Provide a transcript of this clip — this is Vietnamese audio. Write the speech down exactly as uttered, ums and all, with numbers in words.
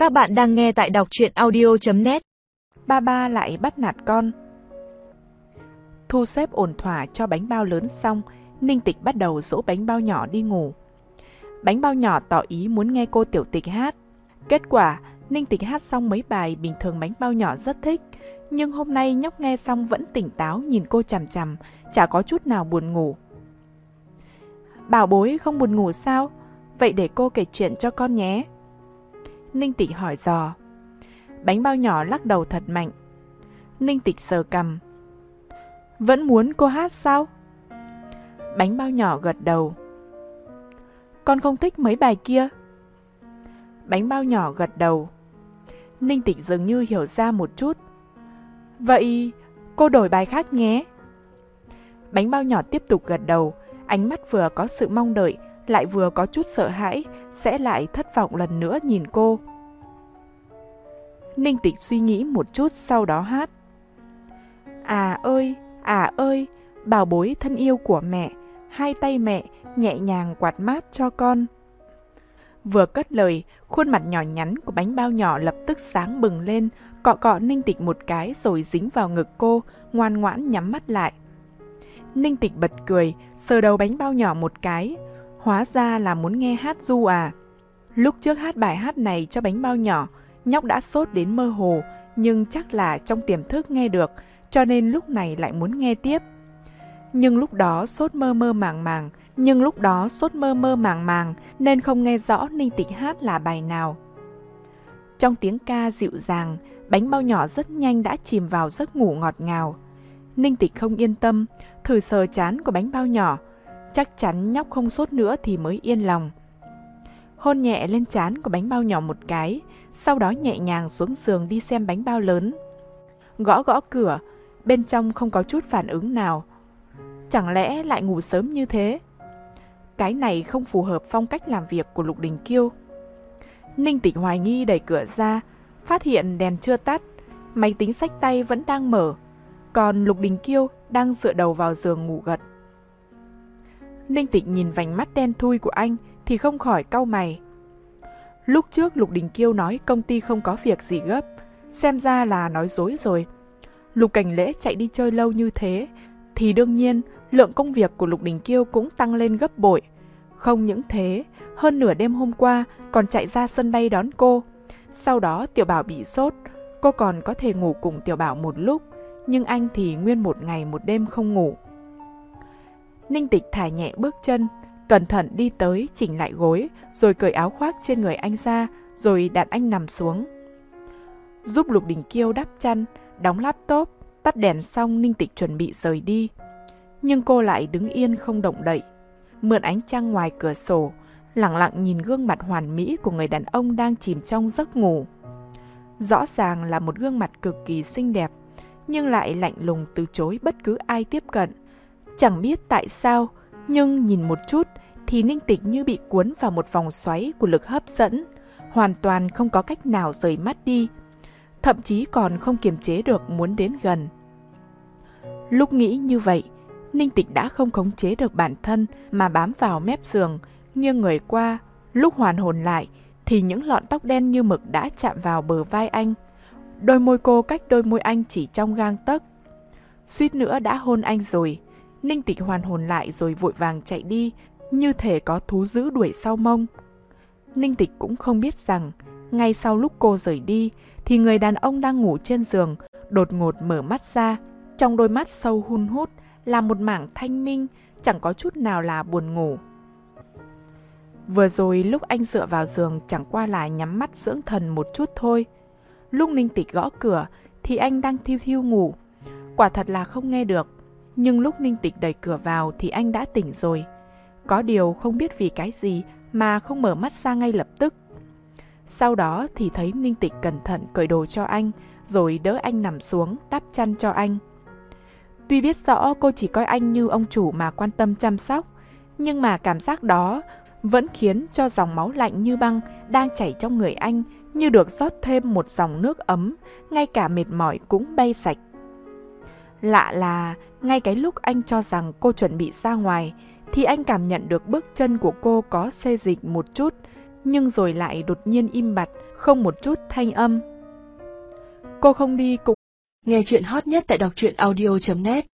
Các bạn đang nghe tại đọc truyện audio chấm net. Ba ba lại bắt nạt con. Thu xếp ổn thỏa cho bánh bao lớn xong, Ninh Tịch bắt đầu dỗ bánh bao nhỏ đi ngủ. Bánh bao nhỏ tỏ ý muốn nghe cô Tiểu Tịch hát. Kết quả, Ninh Tịch hát xong mấy bài bình thường bánh bao nhỏ rất thích, nhưng hôm nay nhóc nghe xong vẫn tỉnh táo nhìn cô chằm chằm, chả có chút nào buồn ngủ. Bảo bối không buồn ngủ sao? Vậy để cô kể chuyện cho con nhé. Ninh Tịch hỏi dò. Bánh bao nhỏ lắc đầu thật mạnh. Ninh Tịch sờ cằm. Vẫn muốn cô hát sao? Bánh bao nhỏ gật đầu. Con không thích mấy bài kia. Bánh bao nhỏ gật đầu. Ninh Tịch dường như hiểu ra một chút. Vậy cô đổi bài khác nhé. Bánh bao nhỏ tiếp tục gật đầu, ánh mắt vừa có sự mong đợi, lại vừa có chút sợ hãi, sẽ lại thất vọng lần nữa nhìn cô. Ninh Tịch suy nghĩ một chút sau đó hát. À ơi, à ơi, bảo bối thân yêu của mẹ, hai tay mẹ nhẹ nhàng quạt mát cho con. Vừa cất lời, khuôn mặt nhỏ nhắn của bánh bao nhỏ lập tức sáng bừng lên, cọ cọ Ninh Tịch một cái rồi dính vào ngực cô, ngoan ngoãn nhắm mắt lại. Ninh Tịch bật cười, sờ đầu bánh bao nhỏ một cái. Hóa ra là muốn nghe hát ru à. Lúc trước hát bài hát này cho bánh bao nhỏ, nhóc đã sốt đến mơ hồ, nhưng chắc là trong tiềm thức nghe được, cho nên lúc này lại muốn nghe tiếp. Nhưng lúc đó sốt mơ mơ màng màng, nhưng lúc đó sốt mơ mơ màng màng, nên không nghe rõ Ninh Tịch hát là bài nào. Trong tiếng ca dịu dàng, bánh bao nhỏ rất nhanh đã chìm vào giấc ngủ ngọt ngào. Ninh Tịch không yên tâm, thử sờ trán của bánh bao nhỏ, chắc chắn nhóc không sốt nữa thì mới yên lòng. Hôn nhẹ lên trán của bánh bao nhỏ một cái, sau đó nhẹ nhàng xuống giường đi xem bánh bao lớn. Gõ gõ cửa, bên trong không có chút phản ứng nào. Chẳng lẽ lại ngủ sớm như thế? Cái này không phù hợp phong cách làm việc của Lục Đình Kiêu. Ninh Tịch hoài nghi đẩy cửa ra, phát hiện đèn chưa tắt, máy tính xách tay vẫn đang mở, còn Lục Đình Kiêu đang dựa đầu vào giường ngủ gật. Ninh Tịch nhìn vành mắt đen thui của anh thì không khỏi cau mày. Lúc trước Lục Đình Kiêu nói công ty không có việc gì gấp, xem ra là nói dối rồi. Lục Cảnh Lễ chạy đi chơi lâu như thế, thì đương nhiên lượng công việc của Lục Đình Kiêu cũng tăng lên gấp bội. Không những thế, hơn nửa đêm hôm qua còn chạy ra sân bay đón cô. Sau đó Tiểu Bảo bị sốt, cô còn có thể ngủ cùng Tiểu Bảo một lúc, nhưng anh thì nguyên một ngày một đêm không ngủ. Ninh Tịch thả nhẹ bước chân, cẩn thận đi tới chỉnh lại gối, rồi cởi áo khoác trên người anh ra, rồi đặt anh nằm xuống. Giúp Lục Đình Kiêu đắp chăn, đóng laptop, tắt đèn xong Ninh Tịch chuẩn bị rời đi. Nhưng cô lại đứng yên không động đậy, mượn ánh trăng ngoài cửa sổ, lặng lặng nhìn gương mặt hoàn mỹ của người đàn ông đang chìm trong giấc ngủ. Rõ ràng là một gương mặt cực kỳ xinh đẹp, nhưng lại lạnh lùng từ chối bất cứ ai tiếp cận. Chẳng biết tại sao, nhưng nhìn một chút thì Ninh Tịch như bị cuốn vào một vòng xoáy của lực hấp dẫn, hoàn toàn không có cách nào rời mắt đi, thậm chí còn không kiềm chế được muốn đến gần. Lúc nghĩ như vậy, Ninh Tịch đã không khống chế được bản thân mà bám vào mép giường, nghiêng người qua. Lúc hoàn hồn lại thì những lọn tóc đen như mực đã chạm vào bờ vai anh. Đôi môi cô cách đôi môi anh chỉ trong gang tấc. Suýt nữa đã hôn anh rồi. Ninh Tịch hoàn hồn lại rồi vội vàng chạy đi, như thể có thú dữ đuổi sau mông. Ninh Tịch cũng không biết rằng, ngay sau lúc cô rời đi, thì người đàn ông đang ngủ trên giường đột ngột mở mắt ra. Trong đôi mắt sâu hun hút là một mảng thanh minh, chẳng có chút nào là buồn ngủ. Vừa rồi lúc anh dựa vào giường chẳng qua là nhắm mắt dưỡng thần một chút thôi. Lúc Ninh Tịch gõ cửa thì anh đang thiu thiu ngủ. Quả thật là không nghe được. Nhưng lúc Ninh Tịch đẩy cửa vào thì anh đã tỉnh rồi. Có điều không biết vì cái gì mà không mở mắt ra ngay lập tức. Sau đó thì thấy Ninh Tịch cẩn thận cởi đồ cho anh, rồi đỡ anh nằm xuống, đắp chăn cho anh. Tuy biết rõ cô chỉ coi anh như ông chủ mà quan tâm chăm sóc, nhưng mà cảm giác đó vẫn khiến cho dòng máu lạnh như băng đang chảy trong người anh như được rót thêm một dòng nước ấm, ngay cả mệt mỏi cũng bay sạch. Lạ là, ngay cái lúc anh cho rằng cô chuẩn bị ra ngoài, thì anh cảm nhận được bước chân của cô có xê dịch một chút, nhưng rồi lại đột nhiên im bặt, không một chút thanh âm. Cô không đi cũng... Nghe chuyện hot nhất tại đọc truyện audio chấm net